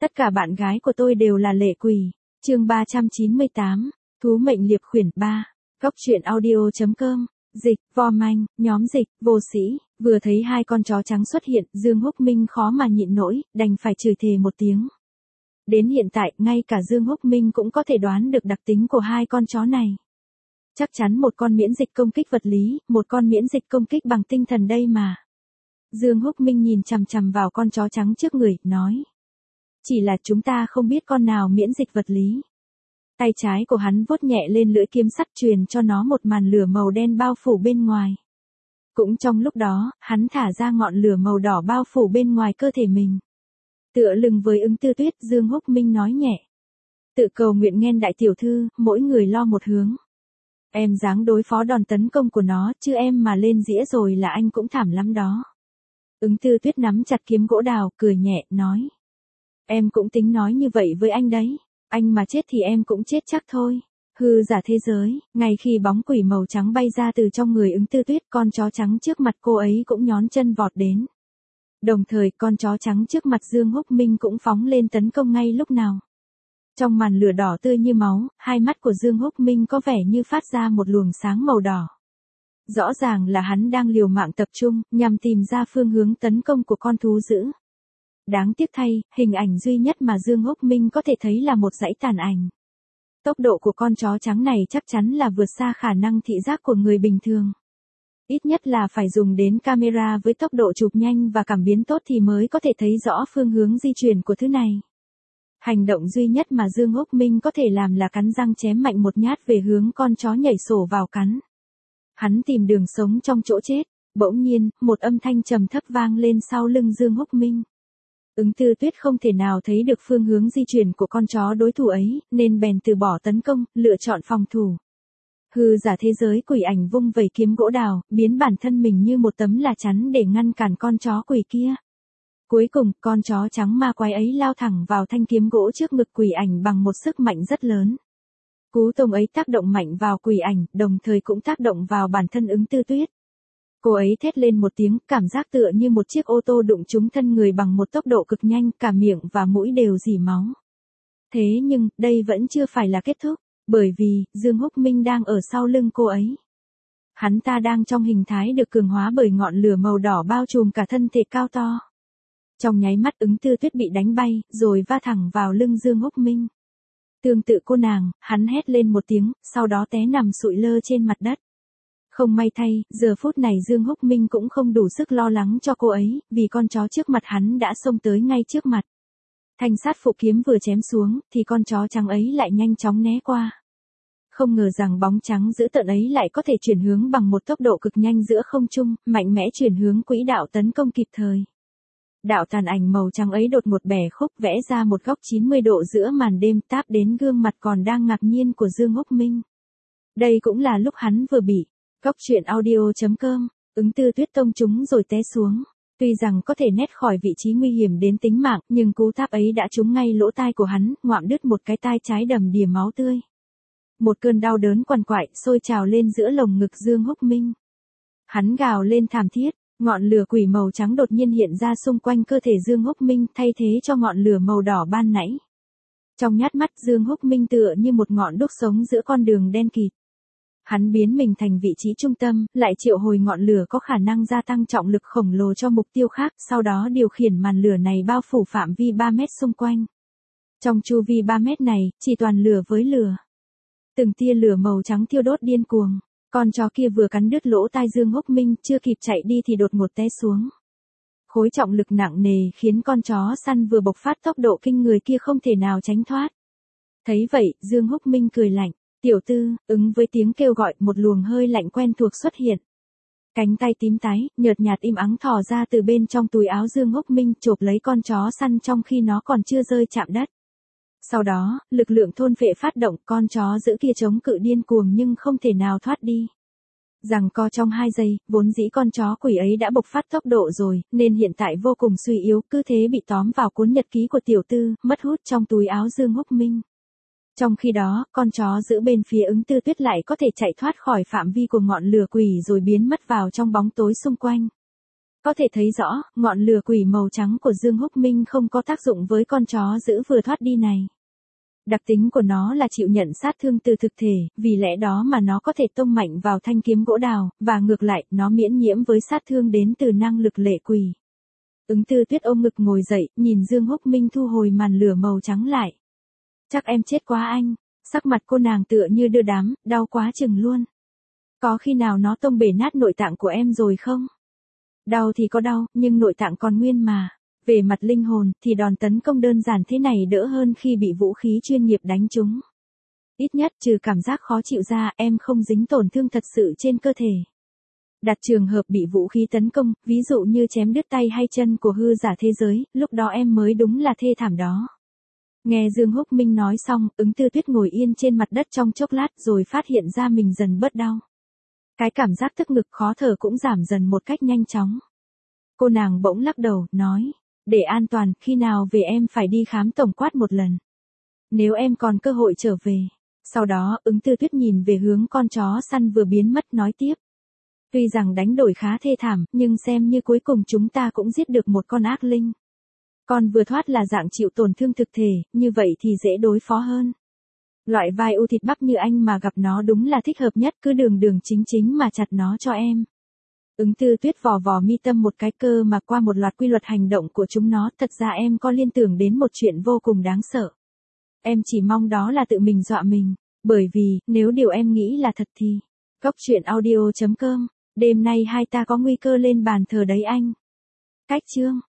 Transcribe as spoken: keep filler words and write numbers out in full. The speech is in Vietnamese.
Tất cả bạn gái của tôi đều là lệ quỷ. Chương ba trăm chín mươi tám, Thú mệnh liệp khuyển ba. Góc truyện audio.com. Dịch, vo manh, nhóm dịch, vô sĩ, vừa thấy hai con chó trắng xuất hiện, Dương Húc Minh khó mà nhịn nổi, đành phải chửi thề một tiếng. Đến hiện tại, ngay cả Dương Húc Minh cũng có thể đoán được đặc tính của hai con chó này. Chắc chắn một con miễn dịch công kích vật lý, một con miễn dịch công kích bằng tinh thần đây mà. Dương Húc Minh nhìn chằm chằm vào con chó trắng trước người, nói. Chỉ là chúng ta không biết con nào miễn dịch vật lý. Tay trái của hắn vuốt nhẹ lên lưỡi kiếm sắt truyền cho nó một màn lửa màu đen bao phủ bên ngoài. Cũng trong lúc đó, hắn thả ra ngọn lửa màu đỏ bao phủ bên ngoài cơ thể mình. Tựa lưng với Ứng Tư Tuyết, Dương Húc Minh nói nhẹ. Tự cầu nguyện nghen đại tiểu thư, mỗi người lo một hướng. Em dáng đối phó đòn tấn công của nó, chứ em mà lên dĩa rồi là anh cũng thảm lắm đó. Ứng Tư Tuyết nắm chặt kiếm gỗ đào, cười nhẹ, nói. Em cũng tính nói như vậy với anh đấy. Anh mà chết thì em cũng chết chắc thôi. Hư giả thế giới, ngay khi bóng quỷ màu trắng bay ra từ trong người Ứng Tư Tuyết, con chó trắng trước mặt cô ấy cũng nhón chân vọt đến. Đồng thời, con chó trắng trước mặt Dương Húc Minh cũng phóng lên tấn công ngay lúc nào. Trong màn lửa đỏ tươi như máu, hai mắt của Dương Húc Minh có vẻ như phát ra một luồng sáng màu đỏ. Rõ ràng là hắn đang liều mạng tập trung, nhằm tìm ra phương hướng tấn công của con thú dữ. Đáng tiếc thay, hình ảnh duy nhất mà Dương Húc Minh có thể thấy là một dãy tàn ảnh. Tốc độ của con chó trắng này chắc chắn là vượt xa khả năng thị giác của người bình thường. Ít nhất là phải dùng đến camera với tốc độ chụp nhanh và cảm biến tốt thì mới có thể thấy rõ phương hướng di chuyển của thứ này. Hành động duy nhất mà Dương Húc Minh có thể làm là cắn răng chém mạnh một nhát về hướng con chó nhảy sổ vào cắn. Hắn tìm đường sống trong chỗ chết, bỗng nhiên, một âm thanh trầm thấp vang lên sau lưng Dương Húc Minh. Ứng Tư Tuyết không thể nào thấy được phương hướng di chuyển của con chó đối thủ ấy, nên bèn từ bỏ tấn công, lựa chọn phòng thủ. Hư giả thế giới quỷ ảnh vung vẩy kiếm gỗ đào, biến bản thân mình như một tấm là chắn để ngăn cản con chó quỷ kia. Cuối cùng, con chó trắng ma quái ấy lao thẳng vào thanh kiếm gỗ trước ngực quỷ ảnh bằng một sức mạnh rất lớn. Cú tông ấy tác động mạnh vào quỷ ảnh, đồng thời cũng tác động vào bản thân Ứng Tư Tuyết. Cô ấy thét lên một tiếng, cảm giác tựa như một chiếc ô tô đụng trúng thân người bằng một tốc độ cực nhanh, cả miệng và mũi đều rỉ máu. Thế nhưng, đây vẫn chưa phải là kết thúc, bởi vì, Dương Húc Minh đang ở sau lưng cô ấy. Hắn ta đang trong hình thái được cường hóa bởi ngọn lửa màu đỏ bao trùm cả thân thể cao to. Trong nháy mắt Ứng Tư Tuyết bị đánh bay, rồi va thẳng vào lưng Dương Húc Minh. Tương tự cô nàng, hắn hét lên một tiếng, sau đó té nằm sụi lơ trên mặt đất. Không may thay, giờ phút này Dương Húc Minh cũng không đủ sức lo lắng cho cô ấy, vì con chó trước mặt hắn đã xông tới ngay trước mặt. Thanh sát phụ kiếm vừa chém xuống, thì con chó trắng ấy lại nhanh chóng né qua. Không ngờ rằng bóng trắng dữ tợn ấy lại có thể chuyển hướng bằng một tốc độ cực nhanh giữa không trung, mạnh mẽ chuyển hướng quỹ đạo tấn công kịp thời. Đạo tàn ảnh màu trắng ấy đột một bẻ khúc vẽ ra một góc chín mươi độ giữa màn đêm táp đến gương mặt còn đang ngạc nhiên của Dương Húc Minh. Đây cũng là lúc hắn vừa bị. Góc truyện audio.com, Ứng Tư Tuyết tông trúng rồi té xuống. Tuy rằng có thể né khỏi vị trí nguy hiểm đến tính mạng, nhưng cú táp ấy đã trúng ngay lỗ tai của hắn, ngoạm đứt một cái tai trái đầm đìa máu tươi. Một cơn đau đớn quằn quại, sôi trào lên giữa lồng ngực Dương Húc Minh. Hắn gào lên thảm thiết, ngọn lửa quỷ màu trắng đột nhiên hiện ra xung quanh cơ thể Dương Húc Minh thay thế cho ngọn lửa màu đỏ ban nãy. Trong nhát mắt Dương Húc Minh tựa như một ngọn đuốc sống giữa con đường đen kịt. Hắn biến mình thành vị trí trung tâm, lại triệu hồi ngọn lửa có khả năng gia tăng trọng lực khổng lồ cho mục tiêu khác, sau đó điều khiển màn lửa này bao phủ phạm vi ba mét xung quanh. Trong chu vi ba mét này, chỉ toàn lửa với lửa. Từng tia lửa màu trắng thiêu đốt điên cuồng, con chó kia vừa cắn đứt lỗ tai Dương Húc Minh, chưa kịp chạy đi thì đột ngột té xuống. Khối trọng lực nặng nề khiến con chó săn vừa bộc phát tốc độ kinh người kia không thể nào tránh thoát. Thấy vậy, Dương Húc Minh cười lạnh. Tiểu tư, ứng với tiếng kêu gọi, một luồng hơi lạnh quen thuộc xuất hiện. Cánh tay tím tái, nhợt nhạt im ắng thò ra từ bên trong túi áo Dương Húc Minh, chộp lấy con chó săn trong khi nó còn chưa rơi chạm đất. Sau đó, lực lượng thôn phệ phát động, con chó giữ kia chống cự điên cuồng nhưng không thể nào thoát đi. Giằng co trong hai giây, vốn dĩ con chó quỷ ấy đã bộc phát tốc độ rồi, nên hiện tại vô cùng suy yếu, cứ thế bị tóm vào cuốn nhật ký của tiểu tư, mất hút trong túi áo Dương Húc Minh. Trong khi đó, con chó giữ bên phía Ứng Tư Tuyết lại có thể chạy thoát khỏi phạm vi của ngọn lửa quỷ rồi biến mất vào trong bóng tối xung quanh. Có thể thấy rõ, ngọn lửa quỷ màu trắng của Dương Húc Minh không có tác dụng với con chó giữ vừa thoát đi này. Đặc tính của nó là chịu nhận sát thương từ thực thể, vì lẽ đó mà nó có thể tông mạnh vào thanh kiếm gỗ đào, và ngược lại, nó miễn nhiễm với sát thương đến từ năng lực lệ quỷ. Ứng Tư Tuyết ôm ngực ngồi dậy, nhìn Dương Húc Minh thu hồi màn lửa màu trắng lại. Chắc em chết quá anh. Sắc mặt cô nàng tựa như đưa đám, đau quá chừng luôn. Có khi nào nó tông bể nát nội tạng của em rồi không? Đau thì có đau, nhưng nội tạng còn nguyên mà. Về mặt linh hồn, thì đòn tấn công đơn giản thế này đỡ hơn khi bị vũ khí chuyên nghiệp đánh trúng. Ít nhất trừ cảm giác khó chịu ra, em không dính tổn thương thật sự trên cơ thể. Đặt trường hợp bị vũ khí tấn công, ví dụ như chém đứt tay hay chân của hư giả thế giới, lúc đó em mới đúng là thê thảm đó. Nghe Dương Húc Minh nói xong, Ứng Tư Tuyết ngồi yên trên mặt đất trong chốc lát rồi phát hiện ra mình dần bớt đau. Cái cảm giác tức ngực khó thở cũng giảm dần một cách nhanh chóng. Cô nàng bỗng lắc đầu, nói, để an toàn, khi nào về em phải đi khám tổng quát một lần. Nếu em còn cơ hội trở về. Sau đó, Ứng Tư Tuyết nhìn về hướng con chó săn vừa biến mất nói tiếp. Tuy rằng đánh đổi khá thê thảm, nhưng xem như cuối cùng chúng ta cũng giết được một con ác linh. Con vừa thoát là dạng chịu tổn thương thực thể, như vậy thì dễ đối phó hơn. Loại vai u thịt bắp như anh mà gặp nó đúng là thích hợp nhất, cứ đường đường chính chính mà chặt nó cho em. Ứng Tư Tuyết vò vò mi tâm một cái cơ mà qua một loạt quy luật hành động của chúng nó, thật ra em có liên tưởng đến một chuyện vô cùng đáng sợ. Em chỉ mong đó là tự mình dọa mình, bởi vì, nếu điều em nghĩ là thật thì... Góc truyện audio chấm com, đêm nay hai ta có nguy cơ lên bàn thờ đấy anh. Cách chương